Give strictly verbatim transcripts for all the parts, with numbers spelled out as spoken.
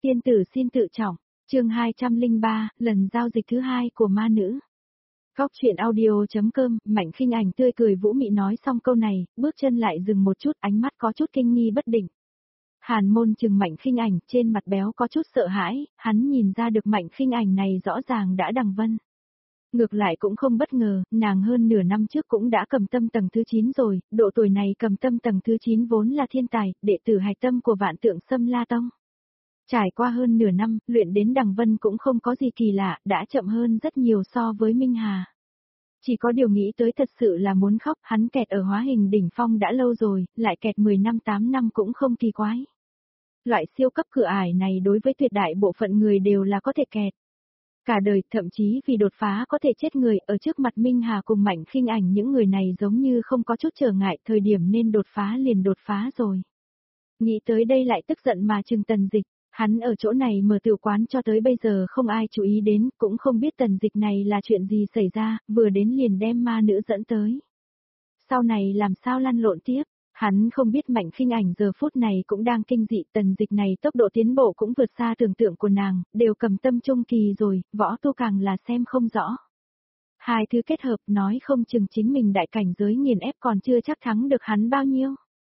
Tiên tử xin tự trọng, chương hai trăm lẻ ba, lần giao dịch thứ hai của ma nữ. Góc truyện audio.com, Mạnh Khinh Ảnh tươi cười vũ mị nói xong câu này, bước chân lại dừng một chút, ánh mắt có chút kinh nghi bất định. Hàn Môn chừng Mạnh Khinh Ảnh, trên mặt béo có chút sợ hãi, hắn nhìn ra được Mạnh Khinh Ảnh này rõ ràng đã đằng vân. Ngược lại cũng không bất ngờ, nàng hơn nửa năm trước cũng đã cầm tâm tầng thứ chín rồi, độ tuổi này cầm tâm tầng thứ chín vốn là thiên tài, đệ tử hạch tâm của Vạn Tượng Sâm La Tông. Trải qua hơn nửa năm, luyện đến đằng vân cũng không có gì kỳ lạ, đã chậm hơn rất nhiều so với Minh Hà. Chỉ có điều nghĩ tới thật sự là muốn khóc, hắn kẹt ở hóa hình đỉnh phong đã lâu rồi, lại kẹt mười năm tám năm cũng không kỳ quái. Loại siêu cấp cửa ải này đối với tuyệt đại bộ phận người đều là có thể kẹt. Cả đời, thậm chí vì đột phá có thể chết người, ở trước mặt Minh Hà cùng Mạnh Khinh Ảnh những người này giống như không có chút trở ngại, thời điểm nên đột phá liền đột phá rồi. Nghĩ tới đây lại tức giận mà chừng Tần Dịch. Hắn ở chỗ này mở tiểu quán cho tới bây giờ không ai chú ý đến, cũng không biết Tần Dịch này là chuyện gì xảy ra, vừa đến liền đem ma nữ dẫn tới. Sau này làm sao lăn lộn tiếp, hắn không biết Mạnh Khinh Ảnh giờ phút này cũng đang kinh dị, Tần Dịch này tốc độ tiến bộ cũng vượt xa tưởng tượng của nàng, đều cầm tâm trung kỳ rồi, võ tu càng là xem không rõ. Hai thứ kết hợp nói không chừng chính mình đại cảnh giới nghiền ép còn chưa chắc thắng được hắn bao nhiêu.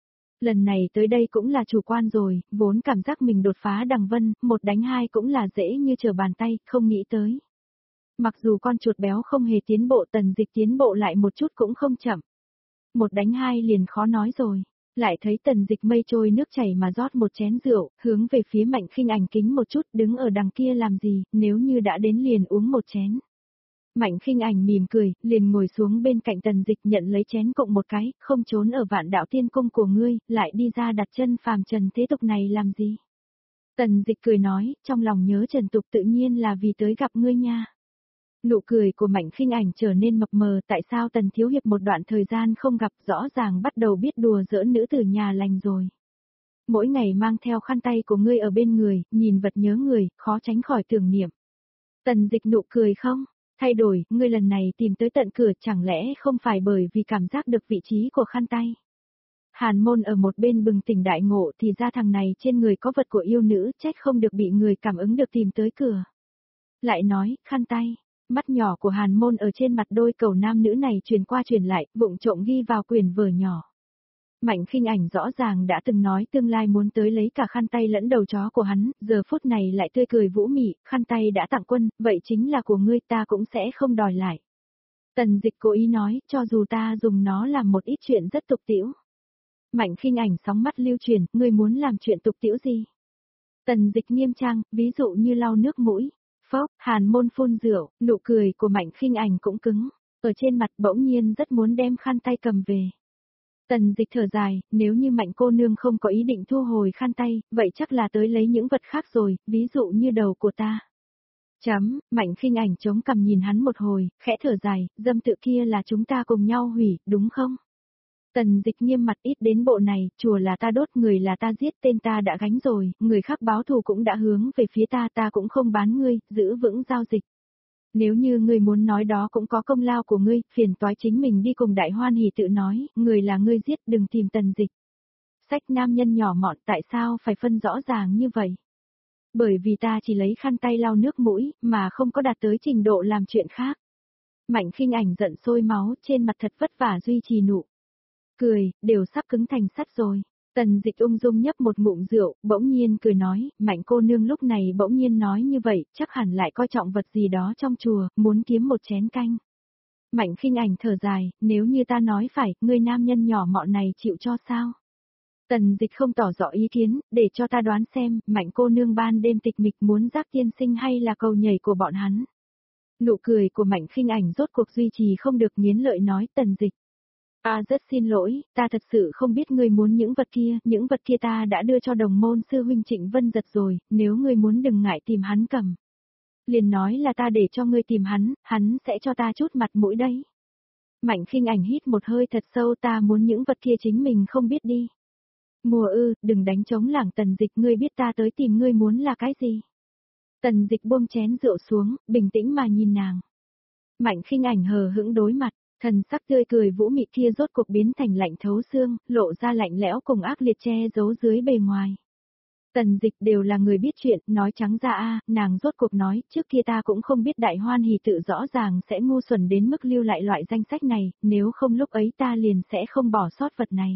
Lần này tới đây cũng là chủ quan rồi, vốn cảm giác mình đột phá đằng vân, một đánh hai cũng là dễ như trở bàn tay, không nghĩ tới. Mặc dù con chuột béo không hề tiến bộ, Tần Dịch tiến bộ lại một chút cũng không chậm. Một đánh hai liền khó nói rồi, lại thấy Tần Dịch mây trôi nước chảy mà rót một chén rượu, hướng về phía Mạnh Khinh Ảnh kính một chút, đứng ở đằng kia làm gì, nếu như đã đến liền uống một chén. Mạnh Khinh Ảnh mỉm cười, liền ngồi xuống bên cạnh Tần Dịch nhận lấy chén cộng một cái, không trốn ở Vạn Đạo Tiên Cung của ngươi, lại đi ra đặt chân phàm trần thế tục này làm gì. Tần Dịch cười nói, trong lòng nhớ trần tục tự nhiên là vì tới gặp ngươi nha. Nụ cười của Mạnh Khinh Ảnh trở nên mập mờ, tại sao Tần Thiếu Hiệp một đoạn thời gian không gặp, rõ ràng bắt đầu biết đùa giỡn nữ tử nhà lành rồi. Mỗi ngày mang theo khăn tay của ngươi ở bên người, nhìn vật nhớ người, khó tránh khỏi tưởng niệm. Tần Dịch nụ cười không? Thay đổi, ngươi lần này tìm tới tận cửa chẳng lẽ không phải bởi vì cảm giác được vị trí của khăn tay. Hàn Môn ở một bên bừng tỉnh đại ngộ thì ra thằng này trên người có vật của yêu nữ, trách không được bị người cảm ứng được tìm tới cửa. Lại nói, khăn tay, mắt nhỏ của Hàn Môn ở trên mặt đôi cầu nam nữ này truyền qua truyền lại, vụng trộm ghi vào quyển vở nhỏ. Mạnh Khinh Ảnh rõ ràng đã từng nói tương lai muốn tới lấy cả khăn tay lẫn đầu chó của hắn, giờ phút này lại tươi cười vũ mị, khăn tay đã tặng quân, vậy chính là của ngươi, ta cũng sẽ không đòi lại. Tần Dịch cố ý nói, cho dù ta dùng nó làm một ít chuyện rất tục tĩu. Mạnh Khinh Ảnh sóng mắt lưu truyền, ngươi muốn làm chuyện tục tĩu gì? Tần Dịch nghiêm trang, ví dụ như lau nước mũi, phốc, Hàn Môn phun rượu, nụ cười của Mạnh Khinh Ảnh cũng cứng, ở trên mặt bỗng nhiên rất muốn đem khăn tay cầm về. Tần Dịch thở dài, nếu như Mạnh cô nương không có ý định thu hồi khăn tay, vậy chắc là tới lấy những vật khác rồi, ví dụ như đầu của ta. Chấm, Mạnh Khinh Ảnh chống cằm nhìn hắn một hồi, khẽ thở dài, dâm tự kia là chúng ta cùng nhau hủy, đúng không? Tần Dịch nghiêm mặt, ít đến bộ này, chùa là ta đốt, người là ta giết, tên ta đã gánh rồi, người khác báo thù cũng đã hướng về phía ta, ta cũng không bán ngươi, giữ vững giao dịch. Nếu như ngươi muốn nói đó cũng có công lao của ngươi, phiền toái chính mình đi cùng Đại Hoan Hỉ tự nói, người là ngươi giết, đừng tìm Tần Dịch. Sách nam nhân nhỏ mọn, tại sao phải phân rõ ràng như vậy? Bởi vì ta chỉ lấy khăn tay lau nước mũi, mà không có đạt tới trình độ làm chuyện khác. Mạnh Khinh Ảnh giận sôi máu, trên mặt thật vất vả duy trì nụ cười, đều sắp cứng thành sắt rồi. Tần Dịch ung dung nhấp một ngụm rượu, bỗng nhiên cười nói, Mạnh cô nương lúc này bỗng nhiên nói như vậy, chắc hẳn lại coi trọng vật gì đó trong chùa, muốn kiếm một chén canh. Mạnh Khinh Ảnh thở dài, nếu như ta nói phải, người nam nhân nhỏ mọn này chịu cho sao? Tần Dịch không tỏ rõ ý kiến, để cho ta đoán xem, Mạnh cô nương ban đêm tịch mịch muốn giác tiên sinh hay là cầu nhảy của bọn hắn. Nụ cười của Mạnh Khinh Ảnh rốt cuộc duy trì không được, nghiến lợi nói, Tần Dịch. À rất xin lỗi, ta thật sự không biết ngươi muốn những vật kia, những vật kia ta đã đưa cho đồng môn sư huynh Trịnh Vân Giật rồi, nếu ngươi muốn đừng ngại tìm hắn cầm. Liền nói là ta để cho ngươi tìm hắn, hắn sẽ cho ta chút mặt mũi đấy. Mạnh Khinh Ảnh hít một hơi thật sâu, ta muốn những vật kia chính mình không biết đi. Mùa ư, đừng đánh trống lảng. Tần Dịch, ngươi biết ta tới tìm ngươi muốn là cái gì? Tần Dịch buông chén rượu xuống, bình tĩnh mà nhìn nàng. Mạnh Khinh Ảnh hờ hững đối mặt. Thần sắc tươi cười vũ mị kia rốt cuộc biến thành lạnh thấu xương, lộ ra lạnh lẽo cùng ác liệt che giấu dưới bề ngoài. Tần Dịch đều là người biết chuyện, nói trắng ra a, nàng rốt cuộc nói, trước kia ta cũng không biết Đại Hoan Hỷ Tự rõ ràng sẽ ngu xuẩn đến mức lưu lại loại danh sách này, nếu không lúc ấy ta liền sẽ không bỏ sót vật này.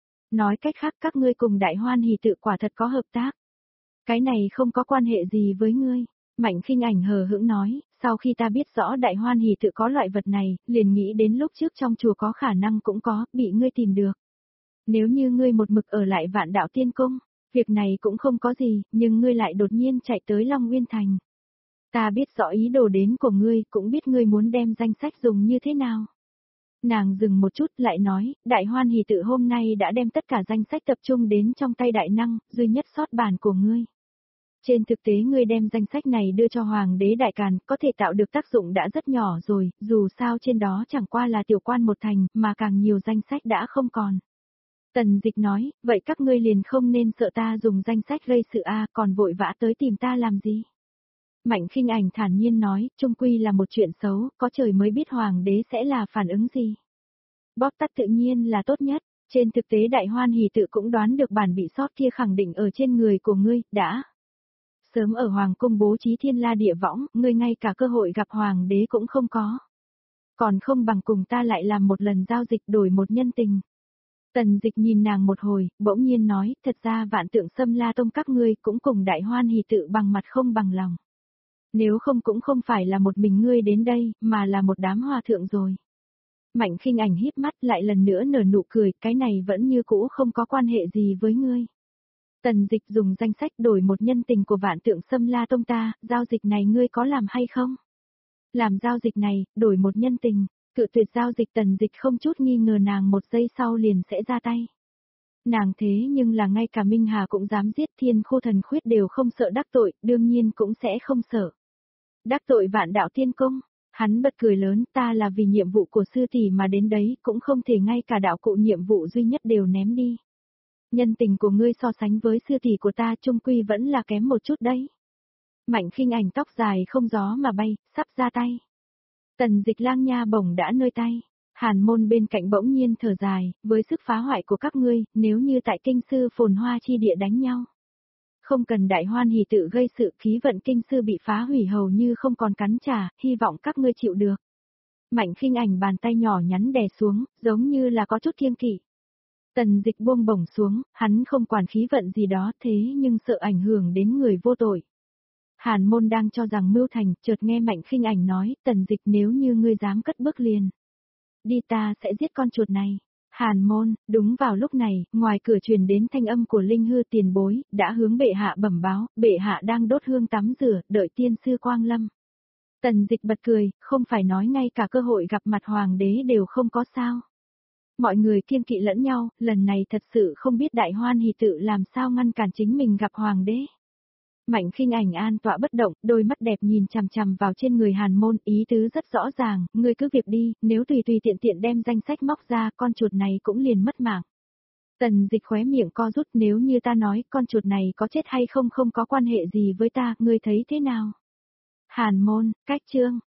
Nói cách khác các ngươi cùng Đại Hoan Hỷ Tự quả thật có hợp tác. Cái này không có quan hệ gì với ngươi. Mạnh Khinh Ảnh hờ hững nói, sau khi ta biết rõ Đại Hoan Hỷ Tự có loại vật này, liền nghĩ đến lúc trước trong chùa có khả năng cũng có, bị ngươi tìm được. Nếu như ngươi một mực ở lại Vạn Đạo Tiên Cung, việc này cũng không có gì, nhưng ngươi lại đột nhiên chạy tới Long Nguyên Thành. Ta biết rõ ý đồ đến của ngươi, cũng biết ngươi muốn đem danh sách dùng như thế nào. Nàng dừng một chút lại nói, Đại Hoan Hỷ Tự hôm nay đã đem tất cả danh sách tập trung đến trong tay đại năng, duy nhất sót bản của ngươi. Trên thực tế ngươi đem danh sách này đưa cho Hoàng đế Đại Càn, có thể tạo được tác dụng đã rất nhỏ rồi, dù sao trên đó chẳng qua là tiểu quan một thành, mà càng nhiều danh sách đã không còn. Tần Dịch nói, vậy các ngươi liền không nên sợ ta dùng danh sách gây sự a, còn vội vã tới tìm ta làm gì? Mạnh Khinh Ảnh thản nhiên nói, chung quy là một chuyện xấu, có trời mới biết Hoàng đế sẽ là phản ứng gì. Bóp tắt tự nhiên là tốt nhất, trên thực tế Đại Hoan Hỷ Tự cũng đoán được bản bị sót kia khẳng định ở trên người của ngươi, đã. Sớm ở Hoàng cung bố trí thiên la địa võng, ngươi ngay cả cơ hội gặp Hoàng đế cũng không có. Còn không bằng cùng ta lại làm một lần giao dịch đổi một nhân tình. Tần Dịch nhìn nàng một hồi, bỗng nhiên nói, thật ra Vạn Tượng Xâm La Tông các ngươi cũng cùng Đại Hoan Hỷ Tự bằng mặt không bằng lòng. Nếu không cũng không phải là một mình ngươi đến đây, mà là một đám hòa thượng rồi. Mạnh Khinh Ảnh híp mắt lại lần nữa nở nụ cười, cái này vẫn như cũ không có quan hệ gì với ngươi. Tần Dịch dùng danh sách đổi một nhân tình của Vạn Tượng Xâm La Tông ta, giao dịch này ngươi có làm hay không? Làm giao dịch này, đổi một nhân tình. Cự tuyệt giao dịch Tần Dịch không chút nghi ngờ nàng một giây sau liền sẽ ra tay. Nàng thế nhưng là ngay cả Minh Hà cũng dám giết, Thiên Khô Thần Khuyết đều không sợ đắc tội, đương nhiên cũng sẽ không sợ. Đắc tội Vạn Đạo Tiên Cung, hắn bật cười lớn, ta là vì nhiệm vụ của sư tỷ mà đến đấy, cũng không thể ngay cả đạo cụ nhiệm vụ duy nhất đều ném đi. Nhân tình của ngươi so sánh với sư tỷ của ta chung quy vẫn là kém một chút đấy. Mạnh Khinh Ảnh tóc dài không gió mà bay, sắp ra tay. Tần Dịch lang nha bổng đã nơi tay. Hàn Môn bên cạnh bỗng nhiên thở dài, với sức phá hoại của các ngươi, nếu như tại kinh sư phồn hoa chi địa đánh nhau. Không cần Đại Hoan Hỷ Tự gây sự, khí vận kinh sư bị phá hủy hầu như không còn cắn trả, hy vọng các ngươi chịu được. Mạnh Khinh Ảnh bàn tay nhỏ nhắn đè xuống, giống như là có chút kiêng kỵ. Tần Dịch buông bổng xuống, hắn không quản khí vận gì đó thế nhưng sợ ảnh hưởng đến người vô tội. Hàn Môn đang cho rằng mưu thành, chợt nghe Mạnh Khinh Ảnh nói, Tần Dịch nếu như ngươi dám cất bước liền. Đi ta sẽ giết con chuột này. Hàn Môn, đúng vào lúc này, ngoài cửa truyền đến thanh âm của Linh Hư tiền bối, đã hướng bệ hạ bẩm báo, bệ hạ đang đốt hương tắm rửa, đợi tiên sư quang lâm. Tần Dịch bật cười, không phải nói ngay cả cơ hội gặp mặt hoàng đế đều không có sao. Mọi người kiêng kỵ lẫn nhau, lần này thật sự không biết Đại Hoan Hỷ Tự làm sao ngăn cản chính mình gặp hoàng đế. Mạnh Khinh Ảnh an tọa bất động, đôi mắt đẹp nhìn chằm chằm vào trên người Hàn Môn, ý tứ rất rõ ràng, ngươi cứ việc đi, nếu tùy tùy tiện tiện đem danh sách móc ra, con chuột này cũng liền mất mạng. Tần Dịch khóe miệng co rút, nếu như ta nói, con chuột này có chết hay không không có quan hệ gì với ta, ngươi thấy thế nào? Hàn Môn, cách chương.